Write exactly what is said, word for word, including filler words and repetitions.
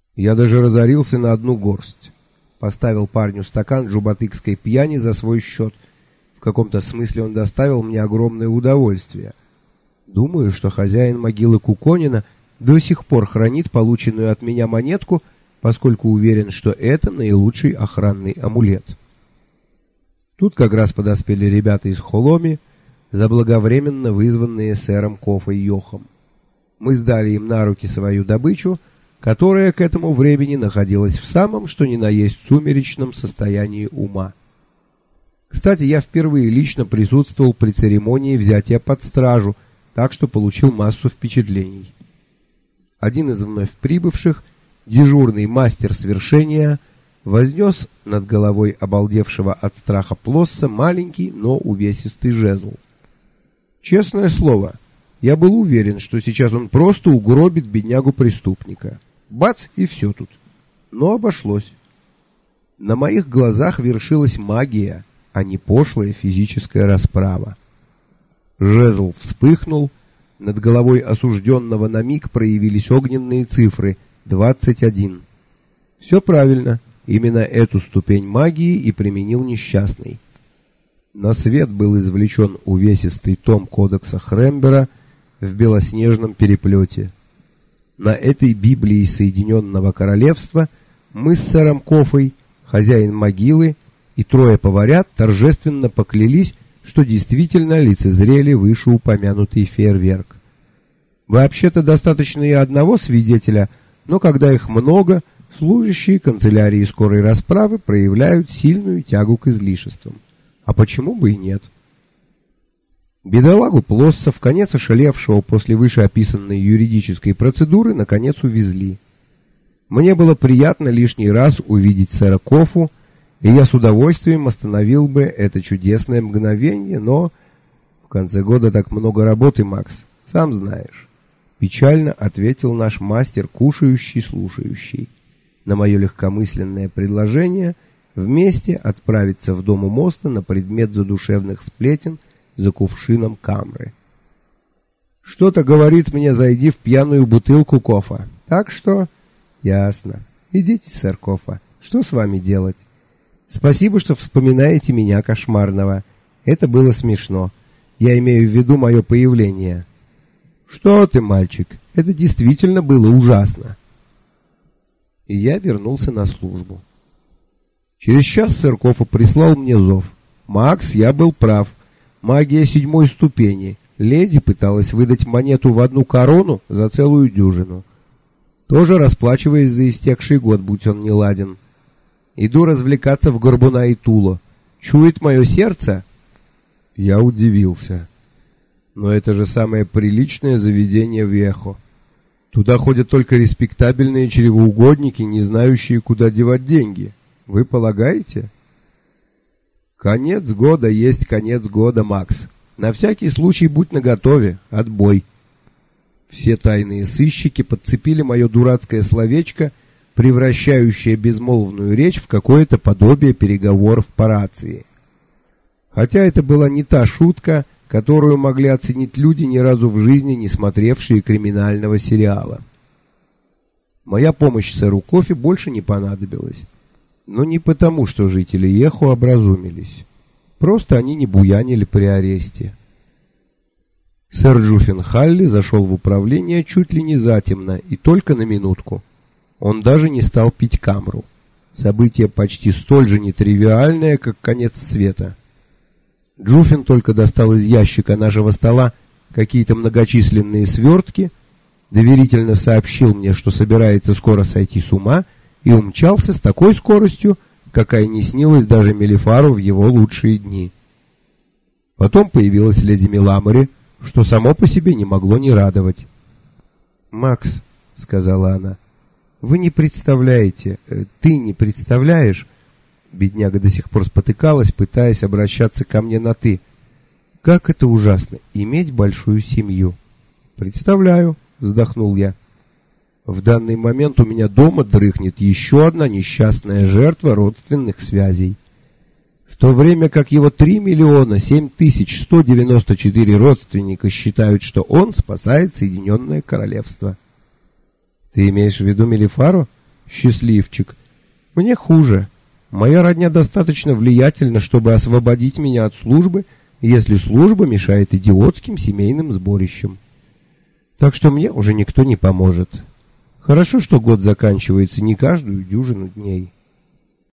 Я даже разорился на одну горсть. Поставил парню стакан джубатыкской пьяни за свой счет. В каком-то смысле он доставил мне огромное удовольствие. Думаю, что хозяин могилы Куконина до сих пор хранит полученную от меня монетку, поскольку уверен, что это наилучший охранный амулет. Тут как раз подоспели ребята из Холоми, заблаговременно вызванные сэром Кофой Йохом. Мы сдали им на руки свою добычу, которая к этому времени находилась в самом что ни на есть сумеречном состоянии ума. Кстати, я впервые лично присутствовал при церемонии взятия под стражу, так что получил массу впечатлений. Один из вновь прибывших, дежурный мастер свершения, вознес над головой обалдевшего от страха Плосса маленький, но увесистый жезл. Честное слово, я был уверен, что сейчас он просто угробит беднягу-преступника. Бац, и все тут. Но обошлось. На моих глазах вершилась магия, а не пошлая физическая расправа. Жезл вспыхнул, над головой осужденного на миг проявились огненные цифры двадцать один. Все правильно, именно эту ступень магии и применил несчастный. На свет был извлечен увесистый том кодекса Хрембера в белоснежном переплете. На этой Библии Соединенного Королевства мы с сэром Кофой, хозяин могилы, и трое поварят торжественно поклялись, что действительно лицезрели вышеупомянутый фейерверк. Вообще-то достаточно и одного свидетеля, но когда их много, служащие канцелярии скорой расправы проявляют сильную тягу к излишествам. А почему бы и нет? Бедолагу Плосса, в конец ошалевшего после вышеописанной юридической процедуры, наконец увезли. Мне было приятно лишний раз увидеть сэра Кофу, и я с удовольствием остановил бы это чудесное мгновение, но в конце года так много работы, Макс, сам знаешь. Печально ответил наш мастер, кушающий, слушающий, на мое легкомысленное предложение вместе отправиться в дом у моста на предмет задушевных сплетен за кувшином камры. Что-то говорит мне, зайди в пьяную бутылку Кофа. Так что... Ясно. Идите, сэр Кофа. Что с вами делать? Спасибо, что вспоминаете меня кошмарного. Это было смешно. Я имею в виду мое появление. Что ты, мальчик? Это действительно было ужасно. И я вернулся на службу. Через час сэр Кофа прислал мне зов. Макс, я был прав. Магия седьмой ступени. Леди пыталась выдать монету в одну корону за целую дюжину. Тоже расплачиваясь за истекший год, будь он неладен. Иду развлекаться в Горбуна и Тула. Чует мое сердце? Я удивился. Но это же самое приличное заведение в Эхо. Туда ходят только респектабельные чревоугодники, не знающие, куда девать деньги. Вы полагаете? Конец года есть конец года, Макс. На всякий случай будь наготове. Отбой. Все тайные сыщики подцепили мое дурацкое словечко, превращающее безмолвную речь в какое-то подобие переговоров по рации. Хотя это была не та шутка, которую могли оценить люди, ни разу в жизни не смотревшие криминального сериала. Моя помощь сэру Кофе больше не понадобилась. Но не потому, что жители Эхо образумились. Просто они не буянили при аресте. Сэр Джуффин Халли зашел в управление чуть ли не затемно и только на минутку. Он даже не стал пить камру. Событие почти столь же нетривиальное, как конец света. Джуффин только достал из ящика нашего стола какие-то многочисленные свертки, доверительно сообщил мне, что собирается скоро сойти с ума, и умчался с такой скоростью, какая не снилась даже Мелифару в его лучшие дни. Потом появилась леди Миламори, что само по себе не могло не радовать. «Макс», — сказала она, — «вы не представляете, ты не представляешь...» Бедняга до сих пор спотыкалась, пытаясь обращаться ко мне на «ты». «Как это ужасно, иметь большую семью!» «Представляю», — вздохнул я. «В данный момент у меня дома дрыхнет еще одна несчастная жертва родственных связей. В то время как его три миллиона семь тысяч сто девяносто четыре родственника считают, что он спасает Соединенное Королевство». «Ты имеешь в виду Мелифару? Счастливчик. Мне хуже. Моя родня достаточно влиятельна, чтобы освободить меня от службы, если служба мешает идиотским семейным сборищам. Так что мне уже никто не поможет. Хорошо, что год заканчивается не каждую дюжину дней.